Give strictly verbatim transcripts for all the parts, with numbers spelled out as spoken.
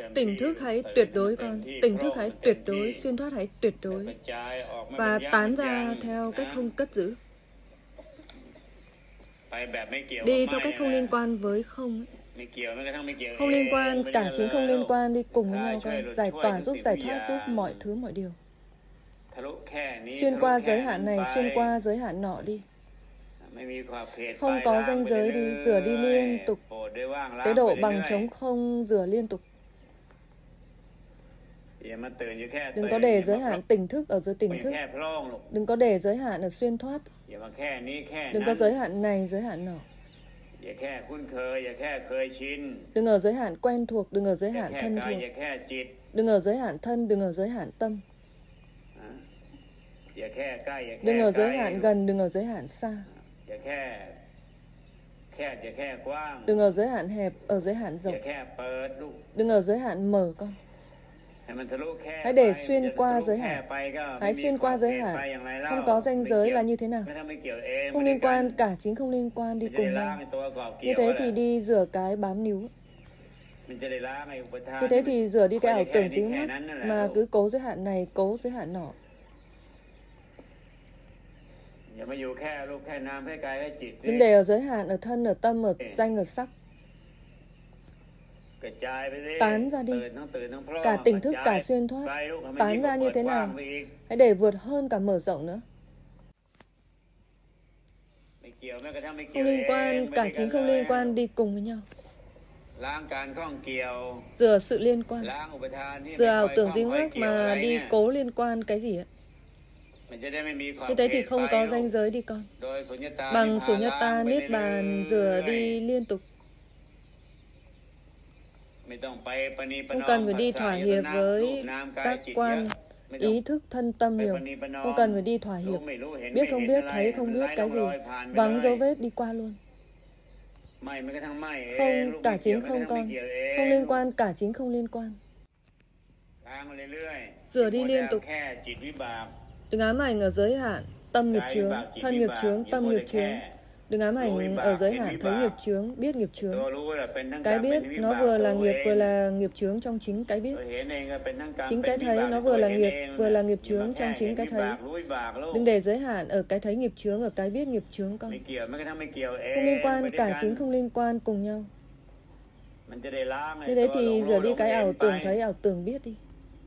Tỉnh thức hãy tuyệt đối con, tỉnh thức hãy tuyệt đối, xuyên thoát hãy tuyệt đối, và tán ra theo cách không cất giữ. Đi theo cách không liên quan với không ấy. Không liên quan, cả chính không liên quan, đi cùng với nhau con. Giải tỏa giúp giải thoát giúp mọi thứ mọi điều. Xuyên qua giới hạn này, xuyên qua giới hạn nọ đi. Không có ranh giới đi, rửa đi liên tục. Tế độ bằng trống không, rửa liên tục. Đừng có để giới hạn tỉnh thức ở dưới tỉnh thức. Đừng có để giới hạn ở xuyên thoát. Đừng có giới hạn này, giới hạn nọ. Đừng ở giới hạn quen thuộc, đừng ở giới hạn thân thuộc. Đừng ở giới hạn thân, đừng ở giới hạn tâm. Đừng ở giới hạn gần, đừng ở giới hạn xa. Đừng ở giới hạn hẹp, ở giới hạn rộng. Đừng ở giới hạn mở con. Hãy để xuyên qua giới hạn. Hãy xuyên qua giới hạn. Không có ranh giới là như thế nào? Không liên quan, cả chính không liên quan, đi cùng nhau. Như thế thì đi rửa cái bám níu. Như thế thì rửa đi cái ảo tưởng dính mắc, mà cứ cố giới hạn này, cố giới hạn nọ. Đừng để ở giới hạn, ở thân, ở tâm, ở danh, ở sắc. Tán ra đi. Cả tỉnh thức, cả xuyên thoát. Tán ra như thế nào? Hãy để vượt hơn cả mở rộng nữa. Không liên quan, cả chính không liên quan, đi cùng với nhau. Rửa sự liên quan. Rửa ảo tưởng dính mắc mà đi cố liên quan cái gì ấy. Như thế thì không có ranh giới đi con. Bằng Sunyata Niết Bàn rửa đi liên tục. Không cần phải đi thỏa hiệp với giác quan, ý thức, thân tâm nhiều. Không cần phải đi thỏa hiệp. Biết không biết, thấy không biết cái gì. Vắng dấu vết đi qua luôn. Không, cả chính không con. Không liên quan, cả chính không liên quan. Rửa đi liên tục. Đừng ám ảnh ở giới hạn, tâm nghiệp chướng, thân nghiệp chướng, tâm nghiệp chướng. Đừng ám ảnh ở giới hạn, thấy nghiệp chướng, biết nghiệp chướng. Cái biết nó vừa là nghiệp vừa là nghiệp chướng trong chính cái biết. Chính cái thấy nó vừa là nghiệp vừa là nghiệp chướng trong chính cái thấy. Đừng để giới hạn ở cái thấy nghiệp chướng, ở cái biết nghiệp chướng con. Không liên quan, cả chính không liên quan, cùng nhau. Như thế thì rửa đi cái ảo tưởng thấy, ảo tưởng biết đi.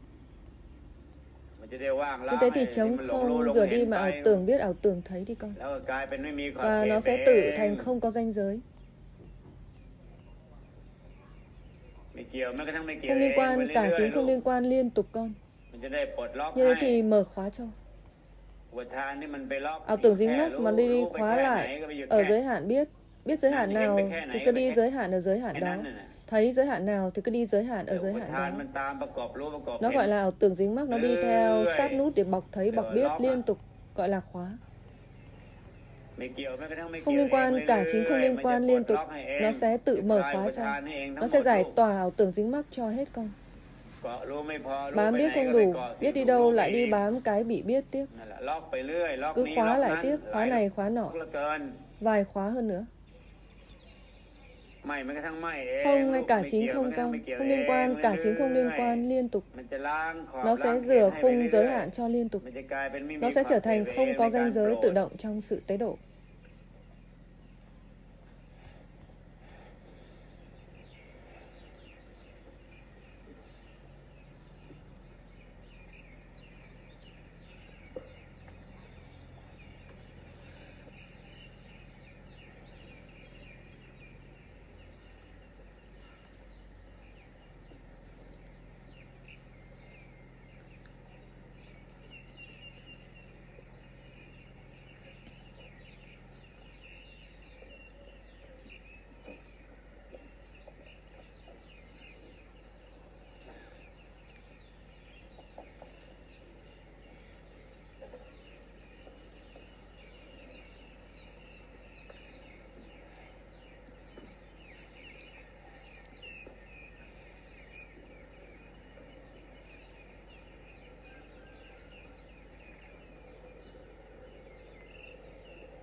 Như thế thì trống không, rửa đi mà ảo tưởng biết, ảo tưởng thấy đi con. Và nó sẽ tự thành không có ranh giới. Không liên quan, cả chính không liên quan, liên tục con. Như thế thì mở khóa cho. Ảo tưởng dính mắc mà đi, đi khóa lại ở giới hạn biết. Biết giới hạn nào thì cứ đi giới hạn ở giới hạn đó. Thấy giới hạn nào thì cứ đi giới hạn ở giới hạn đó. Nó gọi là ảo tưởng dính mắc, nó đi theo sát nút để bọc thấy, bọc biết liên tục, gọi là khóa. Không liên quan, cả chính không liên quan, liên tục. Nó sẽ tự mở khóa cho. Nó sẽ giải tỏa ảo tưởng dính mắc cho hết con. Bám biết không đủ, biết đi đâu lại đi bám cái bị biết tiếp. Cứ khóa lại tiếp, khóa này khóa nọ. Vài khóa hơn nữa. Không, ngay cả chính không con. Không liên quan, cả chính không liên quan, liên tục. Nó sẽ rửa khung giới hạn cho liên tục. Nó sẽ trở thành không có ranh giới tự động trong sự tế độ.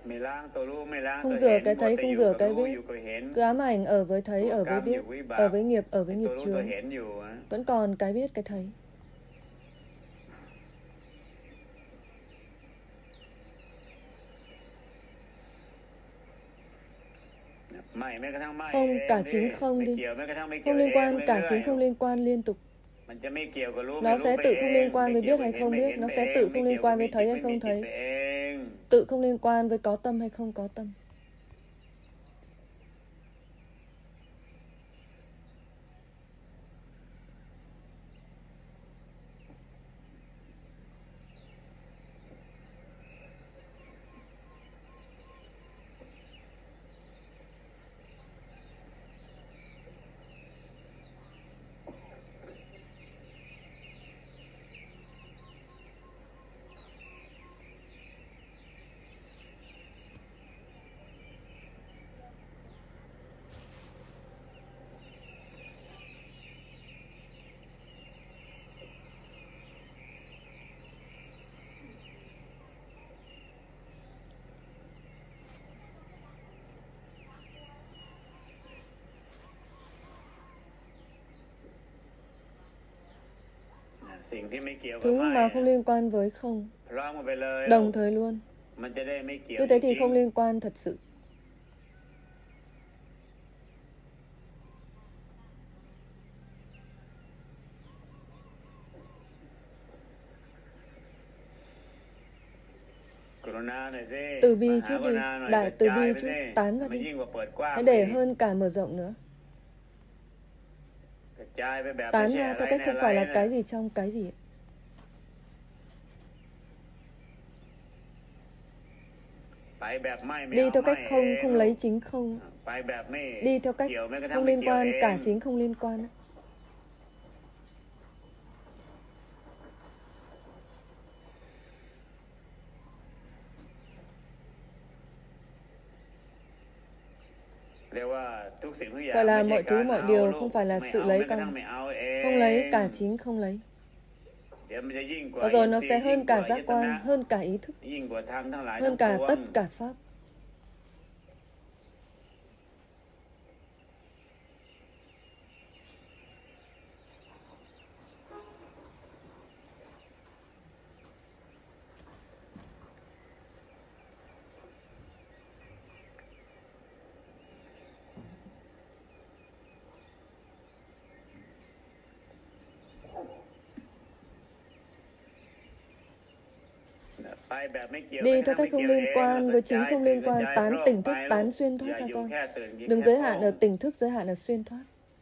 Không rửa cái thấy, không rửa cái biết. Cứ ám ảnh ở với thấy, ở với biết, ở với nghiệp, ở với nghiệp chướng. Vẫn còn cái biết, cái thấy. Không, cả chính không đi. Không liên quan, cả chính không liên quan liên tục. Nó sẽ tự không liên quan với biết hay không biết. Nó sẽ tự không liên quan với thấy hay không thấy. Tự không liên quan với có tâm hay không có tâm. Thứ mà không liên quan với không, đồng thời luôn. Như thế thì không liên quan thật sự. Từ bi chút đi, đại từ bi chút, tán ra đi. Hãy để hơn cả mở rộng nữa. Tán ra theo cách không phải là cái gì trong cái gì. Đi theo cách không, không lấy chính không. Đi theo cách không liên quan, cả chính không liên quan. Gọi là mọi thứ, mọi điều không phải là sự lấy con. Không lấy, cả chính không lấy. Và rồi nó sẽ hơn cả giác quan, hơn cả ý thức, hơn cả tất cả pháp. Đi theo cách không liên quan với chính không liên quan, tán tỉnh thức, tán xuyên thoát theo con. Đừng giới hạn ở tỉnh thức, giới hạn ở xuyên thoát.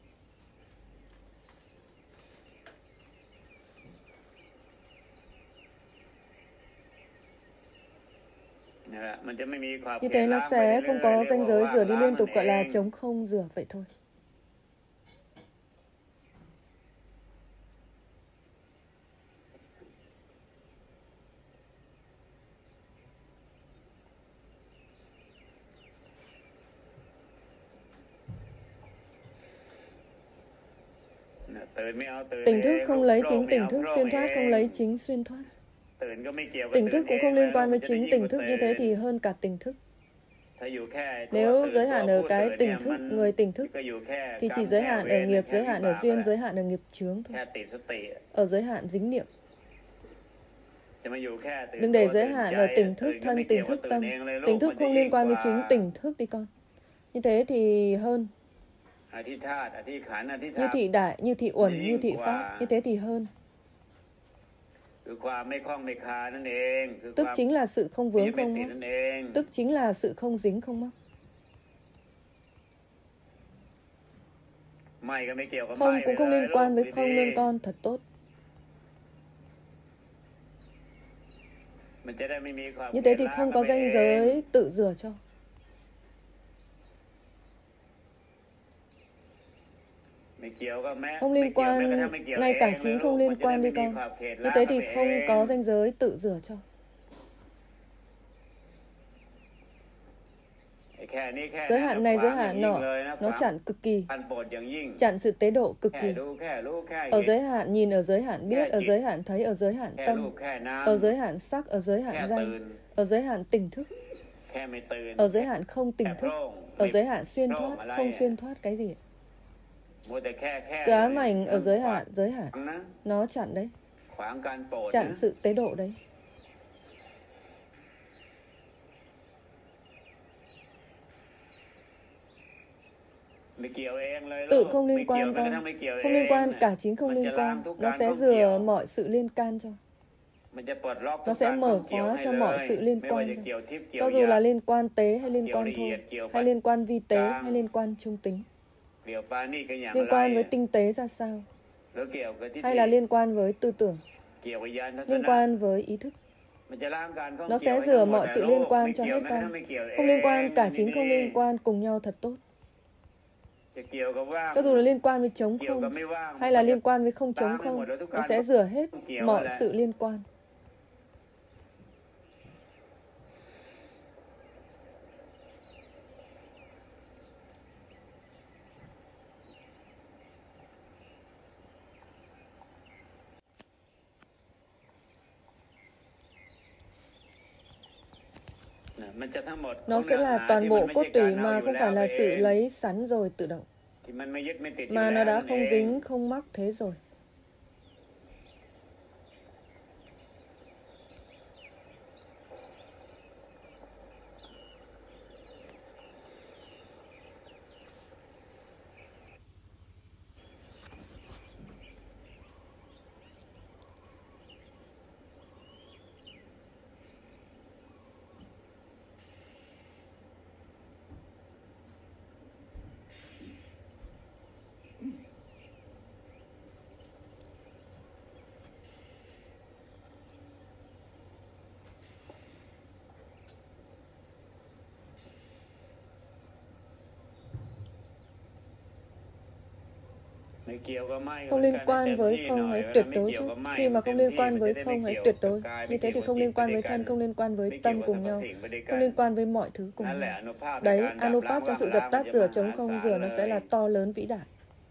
Như thế nó sẽ không có ranh giới rửa đi liên tục, gọi là trống không rửa vậy thôi. Tỉnh thức không lấy chính tỉnh thức, xuyên thoát không lấy chính xuyên thoát. Tỉnh thức cũng không liên quan với chính tỉnh thức, như thế thì hơn cả tỉnh thức. Nếu giới hạn ở cái tỉnh thức, người tỉnh thức, thì chỉ giới hạn ở nghiệp, giới hạn ở duyên, giới hạn ở nghiệp chướng thôi. Ở giới hạn dính niệm. Đừng để giới hạn ở tỉnh thức, thân, tỉnh thức, tâm. Tỉnh thức không liên quan với chính tỉnh thức đi con. Như thế thì hơn. Như thị đại, như thị uẩn, như thị pháp. Như thế thì hơn. Tức chính là sự không vướng không mắc. Tức chính là sự không dính không mắc. Không cũng không liên quan với không luôn con, thật tốt. Như thế thì không có ranh giới tự rửa cho. Không liên quan, ngay cả chính không liên quan đi con. Như thế thì không có ranh giới tự rửa cho. Giới hạn này, giới hạn nọ, nó chặn cực kỳ. Chặn sự tế độ cực kỳ. Ở giới hạn nhìn, ở giới hạn biết, ở giới hạn thấy, ở giới hạn tâm, ở giới hạn sắc, ở giới hạn danh, ở giới hạn tỉnh thức, Ở giới hạn không tỉnh thức. Ở giới hạn xuyên thoát, không xuyên thoát cái gì. Sự ám ảnh ở giới hạn, giới hạn. Nó chặn đấy. Chặn sự tế độ đấy. Tự không liên quan con. Không liên quan, cả chính không liên quan. Nó sẽ rửa mọi sự liên can cho. Nó sẽ mở khóa cho mọi sự liên quan cho. Cho dù là liên quan tế hay liên quan thô, hay liên quan vi tế hay liên quan trung tính. Liên quan với tinh tế ra sao? Hay là liên quan với tư tưởng? Liên quan với ý thức? Nó sẽ rửa mọi sự liên quan cho hết con. Không liên quan, cả chính không liên quan cùng nhau thật tốt. Cho dù là liên quan với trống không, hay là liên quan với không trống không, nó sẽ rửa hết mọi sự liên quan. Nó sẽ là toàn bộ cốt tủy mà không phải là sự lấy sẵn rồi tự động. Mà nó đã không dính, không mắc thế rồi. Không liên quan với không hãy tuyệt đối chứ. Khi mà không liên quan với không hãy tuyệt đối. Như thế thì không liên quan với thân, không liên quan với tâm cùng nhau. Không liên quan với mọi thứ cùng nhau. Đấy, Anupap trong sự dập tắt rửa trống không rửa nó sẽ là to lớn vĩ đại.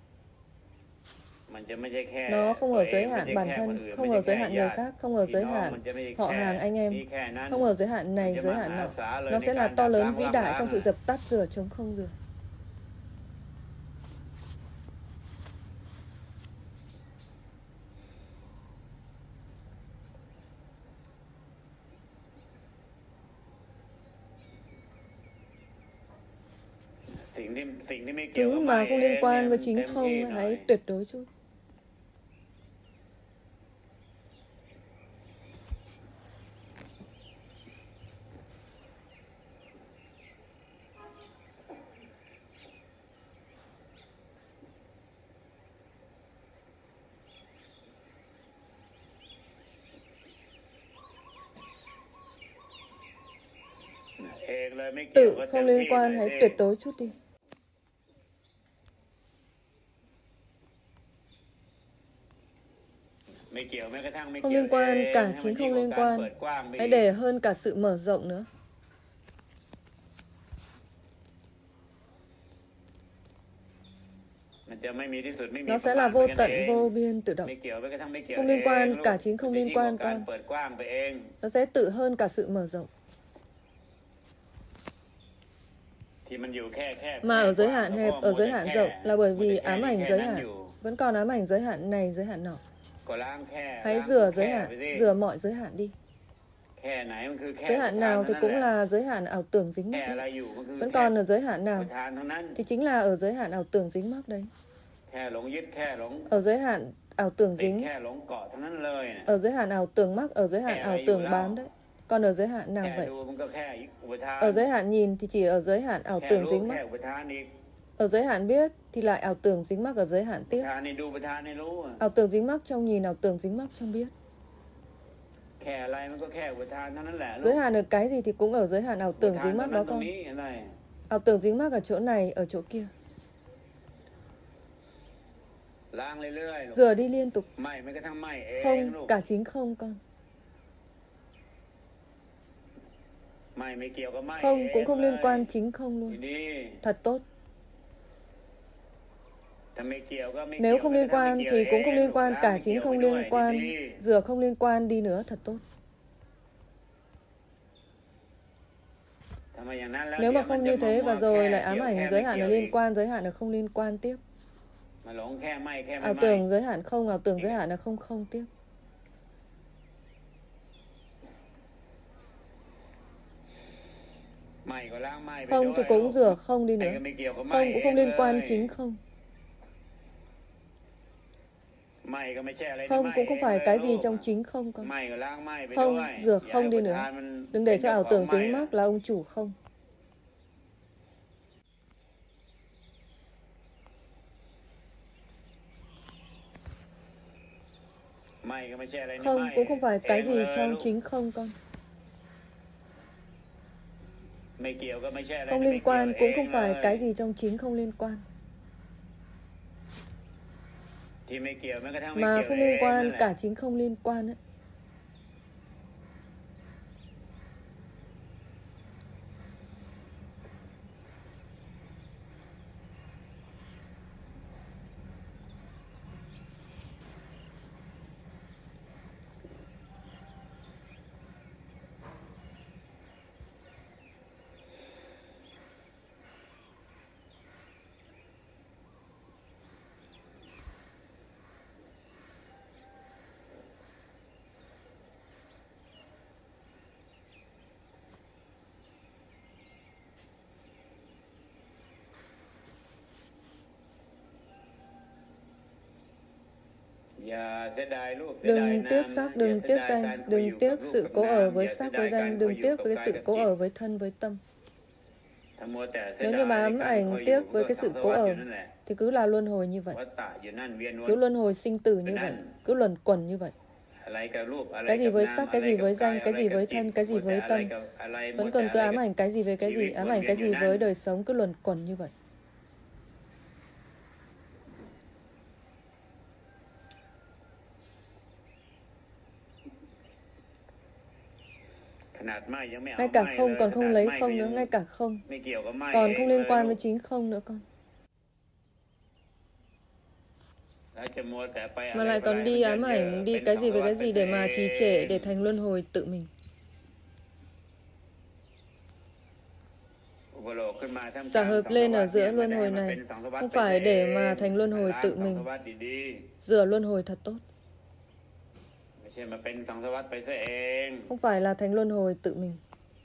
Nó không ở giới hạn bản thân, không ở giới hạn người khác, không ở giới hạn họ hàng anh em, không ở giới hạn này, giới hạn nọ. Nó sẽ là to lớn vĩ đại trong sự dập tắt rửa trống không rửa. Thứ mà không liên quan với chính không hãy tuyệt đối chút. Tự không liên quan hãy tuyệt đối chút đi. Không liên quan, cả chính không liên quan. Hãy để hơn cả sự mở rộng nữa. Nó sẽ là vô tận, vô biên, tự động. Không liên quan, cả chính không liên quan con. Nó sẽ tự hơn cả sự mở rộng. Mà ở giới hạn hẹp, ở giới hạn rộng là bởi vì ám ảnh giới hạn. Vẫn còn ám ảnh giới hạn này, giới hạn nọ. Hãy rửa giới hạn, rửa mọi giới hạn đi. Giới hạn nào thì cũng là giới hạn ảo tưởng dính mắc đấy. Vẫn còn ở giới hạn nào thì chính là ở giới hạn ảo tưởng dính mắc đấy. Ở giới hạn ảo tưởng dính, ở giới hạn ảo tưởng mắc, ở giới hạn ảo tưởng bám đấy. Còn ở giới hạn nào vậy? Ở giới hạn nhìn thì chỉ ở giới hạn ảo tưởng dính mắc. Ở giới hạn biết thì lại ảo tưởng dính mắc ở giới hạn tiếp. Ảo tưởng dính mắc trong nhìn, ảo tưởng dính mắc trong biết. Giới hạn ở cái gì thì cũng ở giới hạn ảo tưởng dính mắc đó con. Ảo tưởng dính mắc ở chỗ này, ở chỗ kia. Rửa đi liên tục. Không, cả chính không con. Không, cũng không liên quan chính không luôn. Thật tốt. Nếu không liên quan thì cũng không liên quan, cả chính không liên quan. Rửa không liên quan đi nữa, thật tốt. Nếu mà không như thế và rồi lại ám ảnh giới hạn ở liên quan, giới hạn ở không liên quan tiếp. Ảo tưởng giới hạn không, ảo tưởng giới hạn ở không không tiếp. Không thì cũng rửa không đi nữa. Không cũng không liên quan chính không. Không cũng không phải cái gì trong chính không con. Không, rửa không đi nữa. Đừng để cho ảo tưởng dính mắc là ông chủ không. Không cũng không phải cái gì trong chính không con. Không liên quan cũng không phải cái gì trong chính không liên quan. Mà không liên quan cả chính không liên quan ấy. Đừng tiếc sắc, đừng tiếc danh, đừng tiếc sự cố ở với sắc với danh, đừng tiếc với cái sự cố ở với thân với tâm. Nếu như mà ám ảnh tiếc với cái sự cố ở thì cứ là luân hồi như vậy, cứ luân hồi sinh tử như vậy, cứ luẩn quẩn như vậy. Cái gì với sắc, cái gì với danh, cái gì với thân, cái gì với tâm, vẫn còn cứ ám ảnh cái gì với cái gì, ám ảnh cái gì với đời sống, cứ luẩn quẩn như vậy. Ngay cả không còn không lấy không nữa, ngay cả không còn không liên quan với chính không nữa con. Mà lại còn đi ám ảnh, đi cái gì với cái gì để mà trì trệ, để thành luân hồi tự mình. Giả hợp lên ở giữa luân hồi này, không phải để mà thành luân hồi tự mình. Rửa luân hồi thật tốt. Không phải là thành luân hồi tự mình.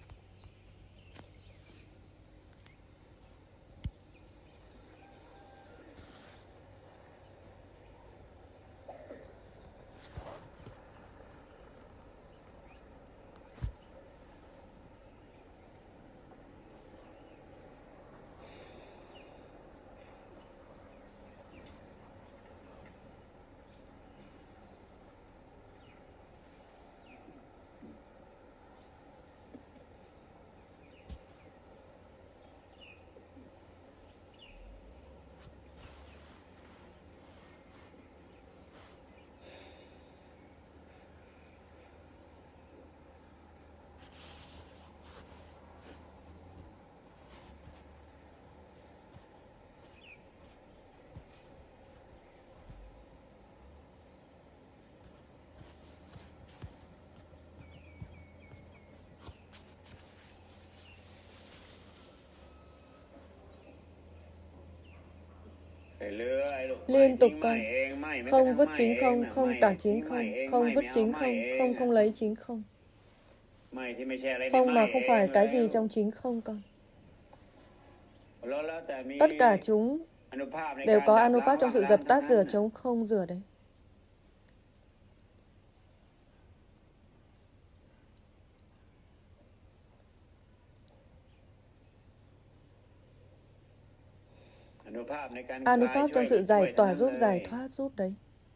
Liên tục con. Không vứt chính không, không cả chính không, không vứt chính không, không không lấy chính không. Không mà không phải cái gì trong chính không con. Tất cả chúng đều có Anupap trong sự dập tắt rửa trống không rửa đấy. Anupap trong sự giải tỏa giúp, giải thoát giúp đấy.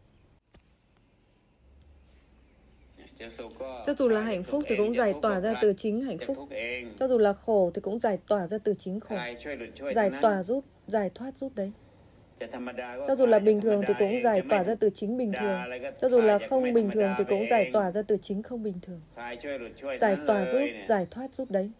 Cho dù là hạnh phúc thì cũng giải tỏa ra từ chính hạnh phúc. Cho dù là khổ thì cũng giải tỏa ra từ chính khổ. Giải tỏa giúp, giải thoát giúp đấy. Cho dù là bình thường thì cũng giải tỏa ra từ chính bình thường. Cho dù là không bình thường thì cũng giải tỏa ra từ chính không bình thường. Giải tỏa giúp, giải thoát giúp đấy.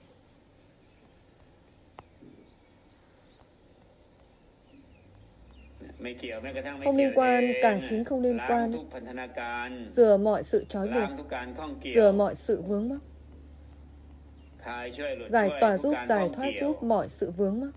Không liên quan, cả chính không liên quan. Rửa mọi sự trói buộc, rửa mọi sự vướng mắc. Giải tỏa giúp, giải thoát giúp mọi sự vướng mắc.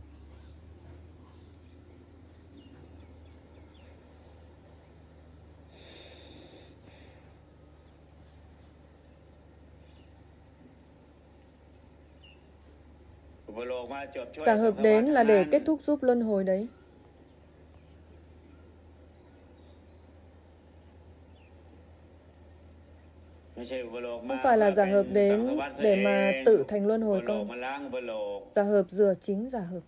Giả hợp đến là để kết thúc giúp luân hồi đấy. Không phải là giả hợp đến để mà tự thành luân hồi con. Giả hợp rửa chính giả hợp.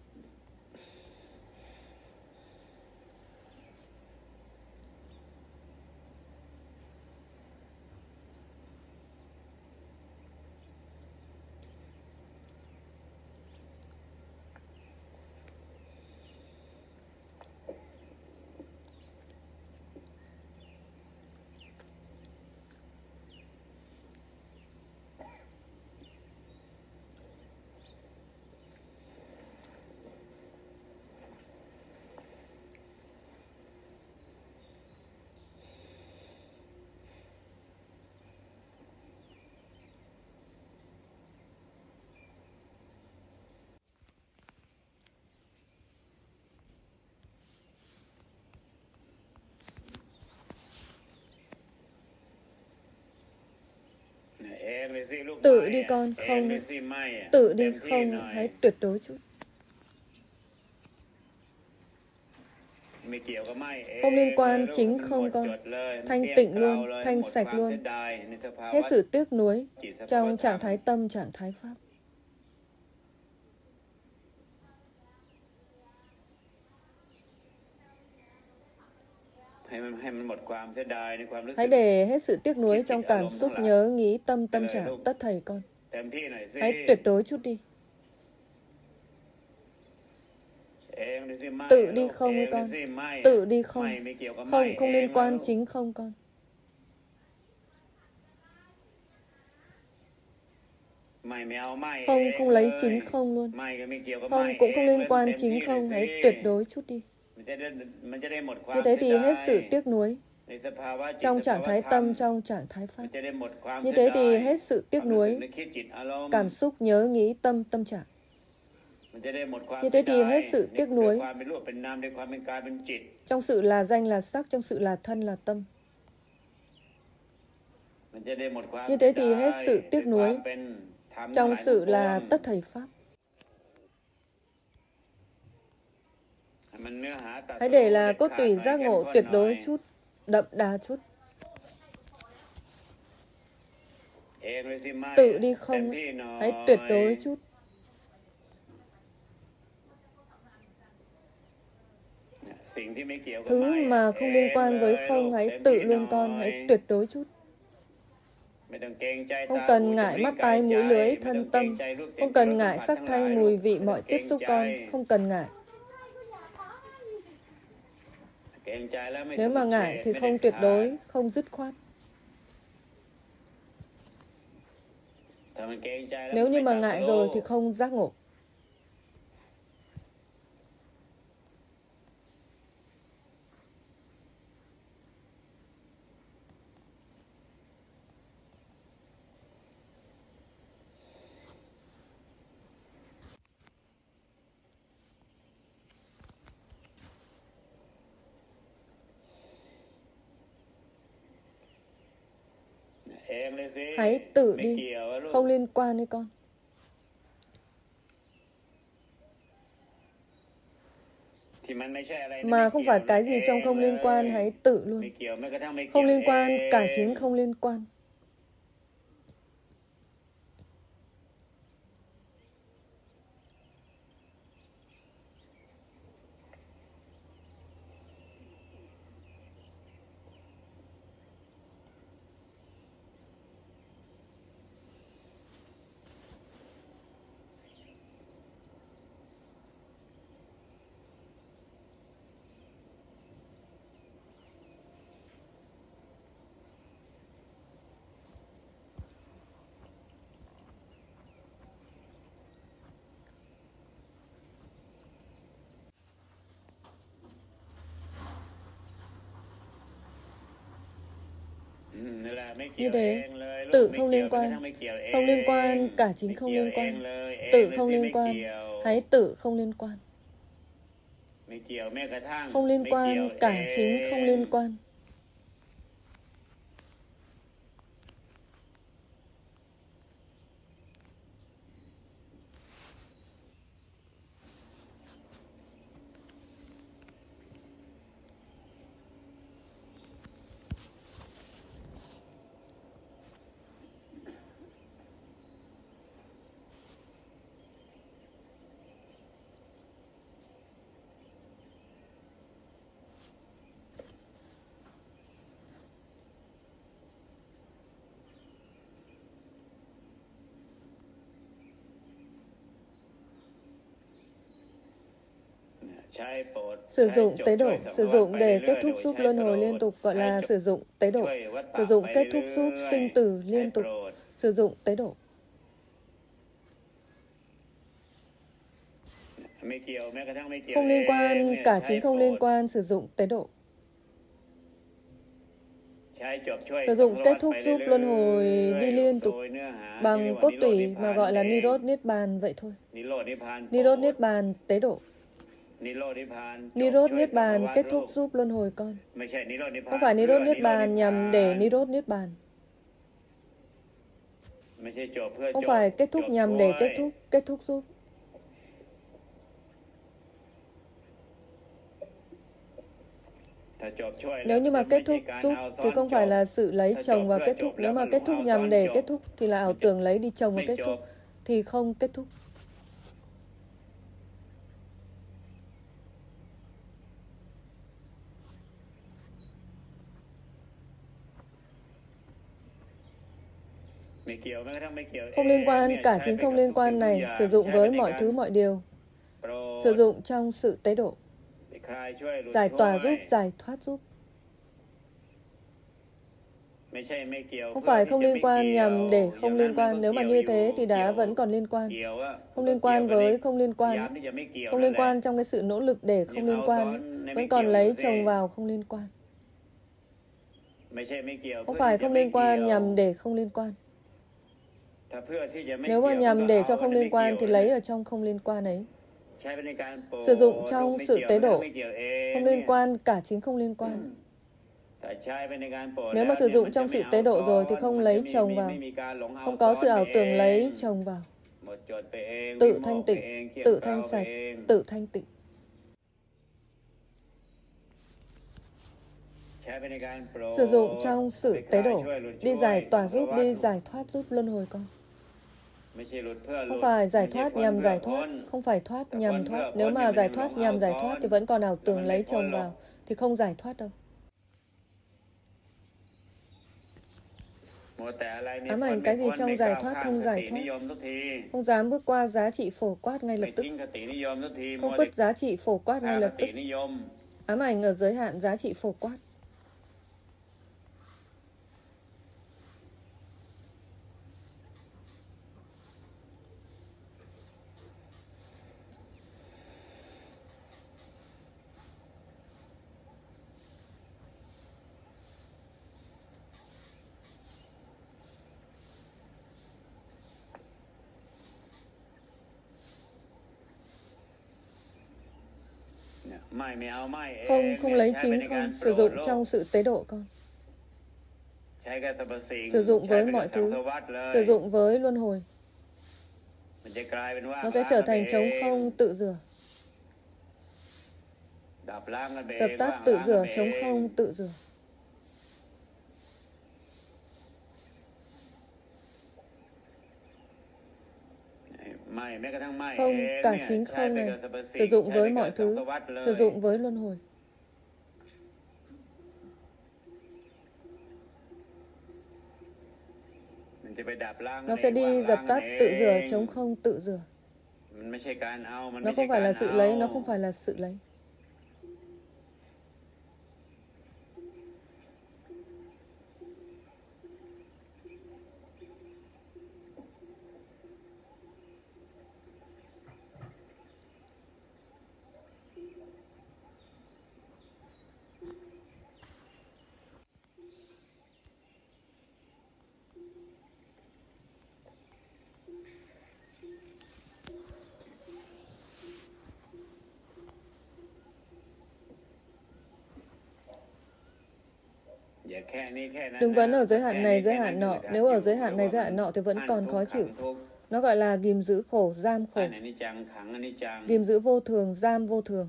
Tự đi con, không. Tự đi không, hãy tuyệt đối chút. Không liên quan chính không con. Thanh tịnh luôn, thanh sạch luôn. Hết sự tiếc nuối trong trạng thái tâm, trạng thái pháp. Hãy để hết sự tiếc nuối trong cảm xúc, nhớ, nghĩ, tâm, tâm trạng, tất thầy con. Hãy tuyệt đối chút đi. Tự đi không với con. Tự đi không. Không, không liên quan chính không con. Không, không lấy chính không luôn. Không, cũng không liên quan chính không. Hãy tuyệt đối chút đi. Như thế thì hết sự tiếc nuối trong trạng thái tâm, trong trạng thái pháp. Như thế thì hết sự tiếc nuối cảm xúc, nhớ, nghĩ, tâm, tâm trạng. Như thế thì hết sự tiếc nuối trong sự là danh là sắc, trong sự là thân là tâm. Như thế thì hết sự tiếc nuối trong sự là tất thầy pháp. Hãy để là cốt tủy giác ngộ tuyệt đối chút, đậm đà chút. Tự đi không, hãy tuyệt đối chút. Thứ mà không liên quan với không, hãy tự luôn con, hãy tuyệt đối chút. Không cần ngại mắt tai mũi lưỡi thân tâm. Không cần ngại sắc thanh mùi vị mọi tiếp xúc con. Không cần ngại. Nếu mà ngại thì không tuyệt đối, không dứt khoát. Nếu như mà ngại rồi thì không giác ngộ. Hãy tự đi, không liên quan với con. Mà không phải cái gì trong không liên quan, hãy tự luôn. Không liên quan, cả chính không liên quan. Như thế, Tự không liên quan. Không liên quan, cả chính không liên quan. Tự không liên quan. Hãy tự không liên quan. Không liên quan, cả chính không liên quan. Sử dụng tế độ, sử dụng để kết thúc giúp luân hồi liên tục gọi là sử dụng tế độ. Sử dụng kết thúc giúp sinh tử liên tục, sử dụng tế độ. Không liên quan, cả chính không liên quan, sử dụng tế độ. Sử dụng kết thúc giúp luân hồi đi liên tục bằng cốt tủy mà gọi là Nirod Niết Bàn vậy thôi. Nirod Niết Bàn tế độ. Nirod Niết Bàn kết thúc giúp luân hồi con. Không phải Nirod Niết Bàn nhằm để Nirod Niết Bàn. Không phải kết thúc nhằm để kết thúc, kết thúc giúp. Nếu như mà kết thúc giúp thì không phải là sự lấy chồng và kết thúc. Nếu mà kết thúc nhằm để kết thúc thì là ảo tưởng lấy đi chồng và kết thúc, thì không kết thúc. Không liên quan, cả chính không liên quan này sử dụng với mọi thứ mọi điều. Sử dụng trong sự tế độ. Giải tỏa giúp, giải thoát giúp. Không phải không liên quan nhằm để không liên quan. Nếu mà như thế thì đã vẫn còn liên quan. Không liên quan với không liên quan ấy. Không liên quan trong cái sự nỗ lực để không liên quan ấy. Vẫn còn lấy chồng vào không liên quan. Không phải không liên quan nhằm để không liên quan. Nếu mà nhằm để cho không liên quan thì lấy ở trong không liên quan ấy. Sử dụng trong sự tế độ. Không liên quan, cả chính không liên quan. Nếu mà sử dụng trong sự tế độ rồi thì không lấy chồng vào. Không có sự ảo tưởng lấy chồng vào. Tự thanh tịnh, tự thanh sạch, tự thanh tịnh. Sử dụng trong sự tế độ. Đi giải tỏa giúp, đi giải thoát giúp luân hồi con. Không phải giải thoát nhằm giải thoát. Không phải thoát nhằm thoát. Nếu mà giải thoát nhằm giải thoát thì vẫn còn ảo tưởng lấy chồng vào. Thì không giải thoát đâu. Ám ảnh cái gì trong giải thoát không giải thoát. Không dám bước qua giá trị phổ quát ngay lập tức. Không vứt giá trị phổ quát ngay lập tức. Ám ảnh ở giới hạn giá trị phổ quát. Không, không lấy chính không. Sử dụng trong sự tế độ con. Sử dụng với mọi thứ. Sử dụng với luân hồi. Nó sẽ trở thành trống không tự rửa. Dập tắt tự rửa, trống không tự rửa. Không, cả chính không này. Sử dụng với mọi thứ. Sử dụng với luân hồi. Nó sẽ đi dập tắt tự rửa, trống không tự rửa. Nó không phải là sự lấy, nó không phải là sự lấy. Đừng vấn ở giới hạn này, giới hạn nọ. Nếu ở giới hạn này, giới hạn nọ thì vẫn còn khó chịu. Nó gọi là ghim giữ khổ, giam khổ. Ghim giữ vô thường, giam vô thường.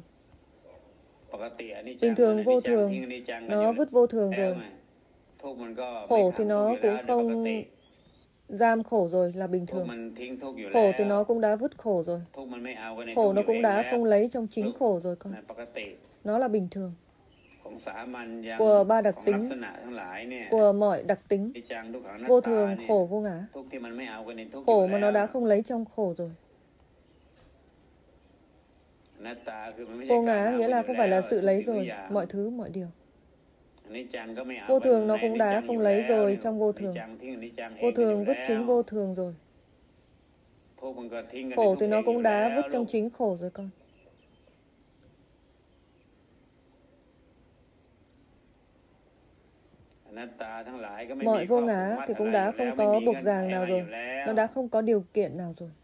Bình thường vô thường, nó vứt vô thường rồi. Khổ thì nó cũng không giam khổ rồi, là bình thường. Khổ thì nó cũng đã vứt khổ rồi. Khổ nó cũng đã không lấy trong chính khổ rồi con. Nó là bình thường. Của ba đặc tính, của mọi đặc tính, vô thường, khổ, vô ngã. Khổ mà nó đã không lấy trong khổ rồi. Vô ngã nghĩa là không phải là sự lấy rồi, mọi thứ, mọi điều. Vô thường nó cũng đã không lấy rồi trong vô thường. Vô thường vứt chính vô thường rồi. Khổ thì nó cũng đã vứt trong chính khổ rồi con. Mọi vô ngã thì cũng đã không có buộc ràng nào rồi. Nó đã không có điều kiện nào rồi.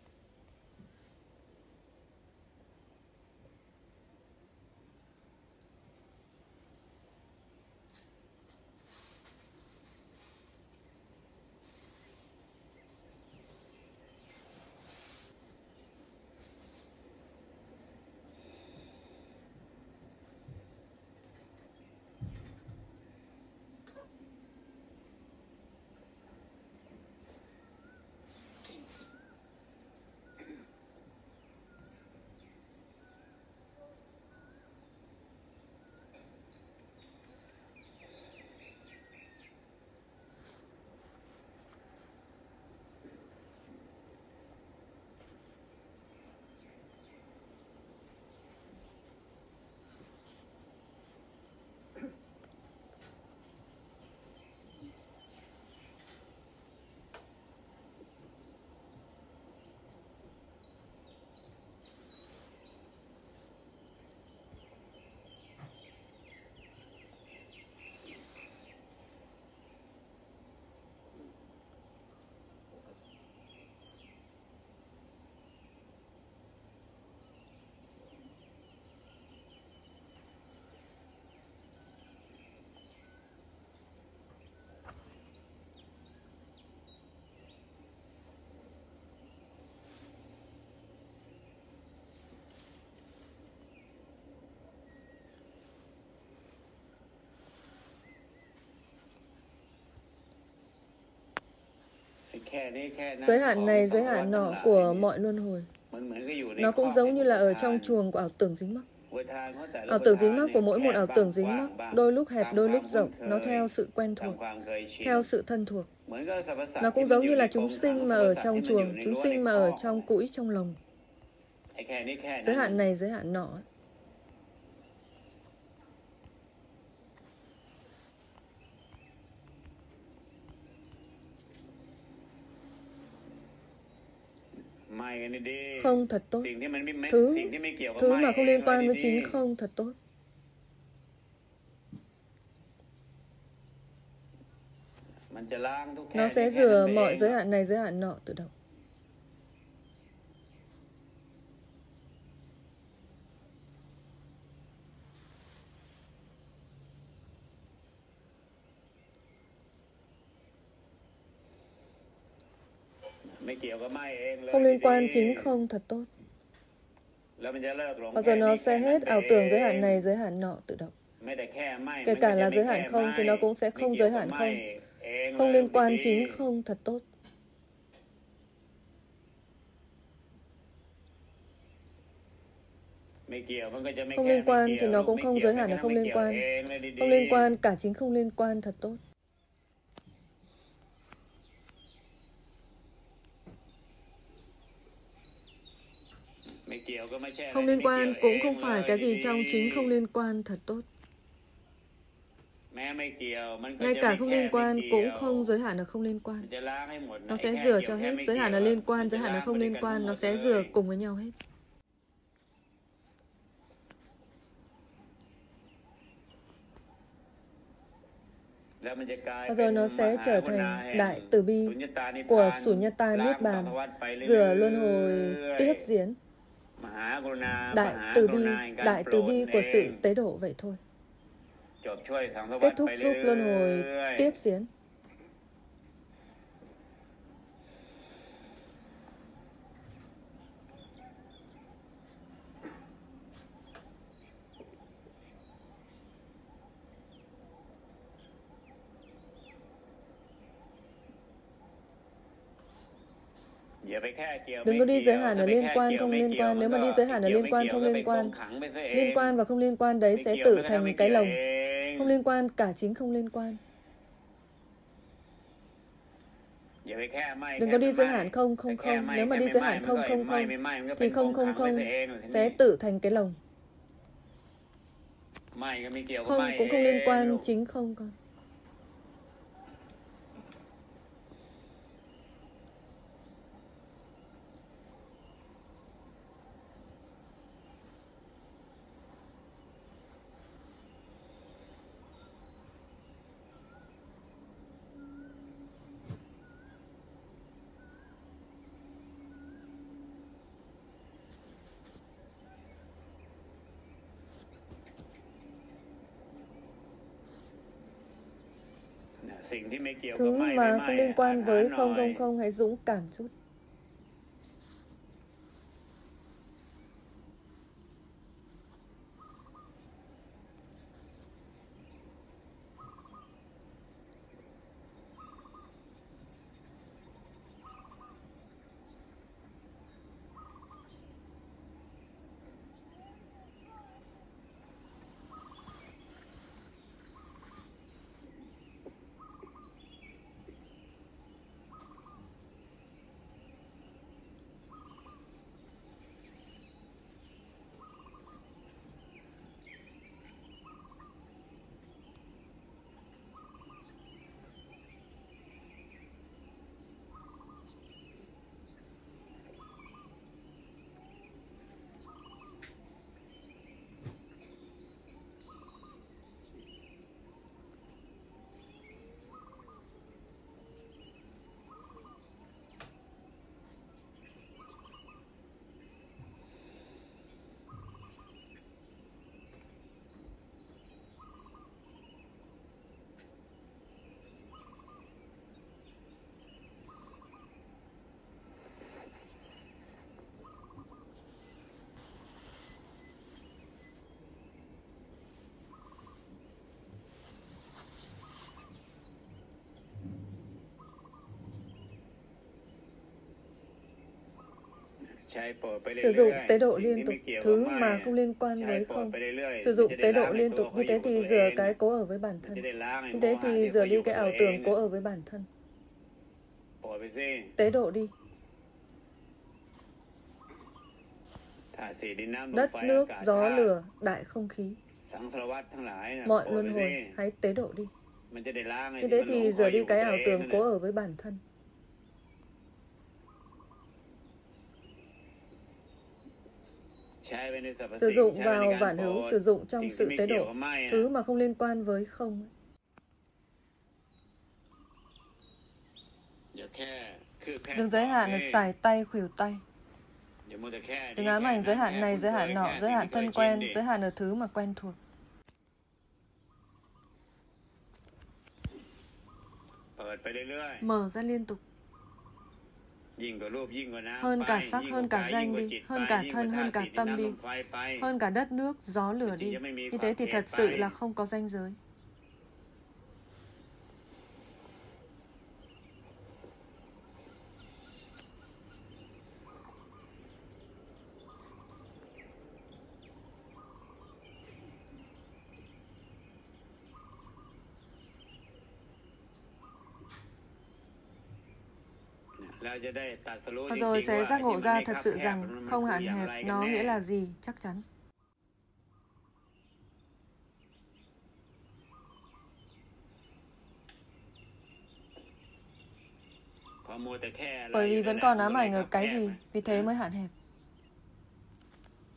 Giới hạn này, giới hạn nọ của mọi luân hồi. Nó cũng giống như là ở trong chuồng của ảo tưởng dính mắc. Ảo tưởng dính mắc của mỗi một ảo tưởng dính mắc, đôi lúc hẹp, đôi lúc rộng. Nó theo sự quen thuộc, theo sự thân thuộc. Nó cũng giống như là chúng sinh mà ở trong chuồng, chúng sinh mà ở trong cũi, trong lồng. Giới hạn này, giới hạn nọ. Không thật tốt. Thứ, thứ mà không liên quan với chính không thật tốt. Nó sẽ rửa mọi giới hạn này, giới hạn nọ tự động. Không liên quan chính không thật tốt. Bao giờ nó sẽ hết ảo tưởng giới hạn này, giới hạn nọ tự động. Kể cả là giới hạn không thì nó cũng sẽ không giới hạn không. Không liên quan chính không thật tốt. Không liên quan thì nó cũng không giới hạn là không liên quan. Không liên quan cả chính không liên quan thật tốt. Không liên quan cũng không phải cái gì trong chính không liên quan thật tốt. Ngay cả không liên quan cũng không giới hạn là không liên quan. Nó sẽ rửa cho hết. Giới hạn là liên quan, giới hạn là không liên quan. Nó sẽ rửa cùng với nhau hết. Và rồi nó sẽ trở thành đại từ bi của Sunyata Niết Bàn, rửa luân hồi tiếp diễn. Đại từ bi, đại từ bi của sự tế độ vậy thôi. kết thúc giúp luân hồi tiếp diễn. Đừng có đi giới hạn ở liên quan, không liên quan. Nếu mà đi giới hạn ở liên quan, không liên quan, liên quan và không liên quan đấy sẽ tự thành cái lồng. Không liên quan, cả chính không liên quan. Đừng có đi giới hạn không, không, không. Nếu mà đi giới hạn không, không, không, thì không, không, không sẽ tự thành cái lồng. Không cũng không liên quan, chính không con. Thứ mà không liên quan với không, không, không, hãy dũng cảm chút. Sử dụng tế độ liên tục, thứ mà không liên quan với không. Sử dụng tế độ liên tục, như thế thì rửa cái cố ở với bản thân. Như thế thì rửa đi cái ảo tưởng cố ở với bản thân. Tế độ đi. Đất, nước, gió, lửa, đại không khí. Mọi luân hồi, hãy tế độ đi. Như thế thì rửa đi cái ảo tưởng cố ở với bản thân. Sử dụng vào vạn hữu, sử dụng trong sự tế độ, thứ mà không liên quan với không. Đừng giới hạn là xài tay, khuỷu tay. Đừng ám ảnh giới hạn này, giới hạn nọ, giới hạn thân quen, giới hạn ở thứ mà quen thuộc. Mở ra liên tục. Hơn cả sắc, hơn cả danh đi, hơn cả thân, hơn cả tâm đi, hơn cả đất nước, gió lửa đi. Như thế thì thật sự là không có ranh giới. Và rồi sẽ giác ngộ ra thật sự rằng không hạn hẹp, nó nghĩa là gì, chắc chắn. Bởi vì vẫn còn ám ảnh ở cái gì, vì thế mới hạn hẹp.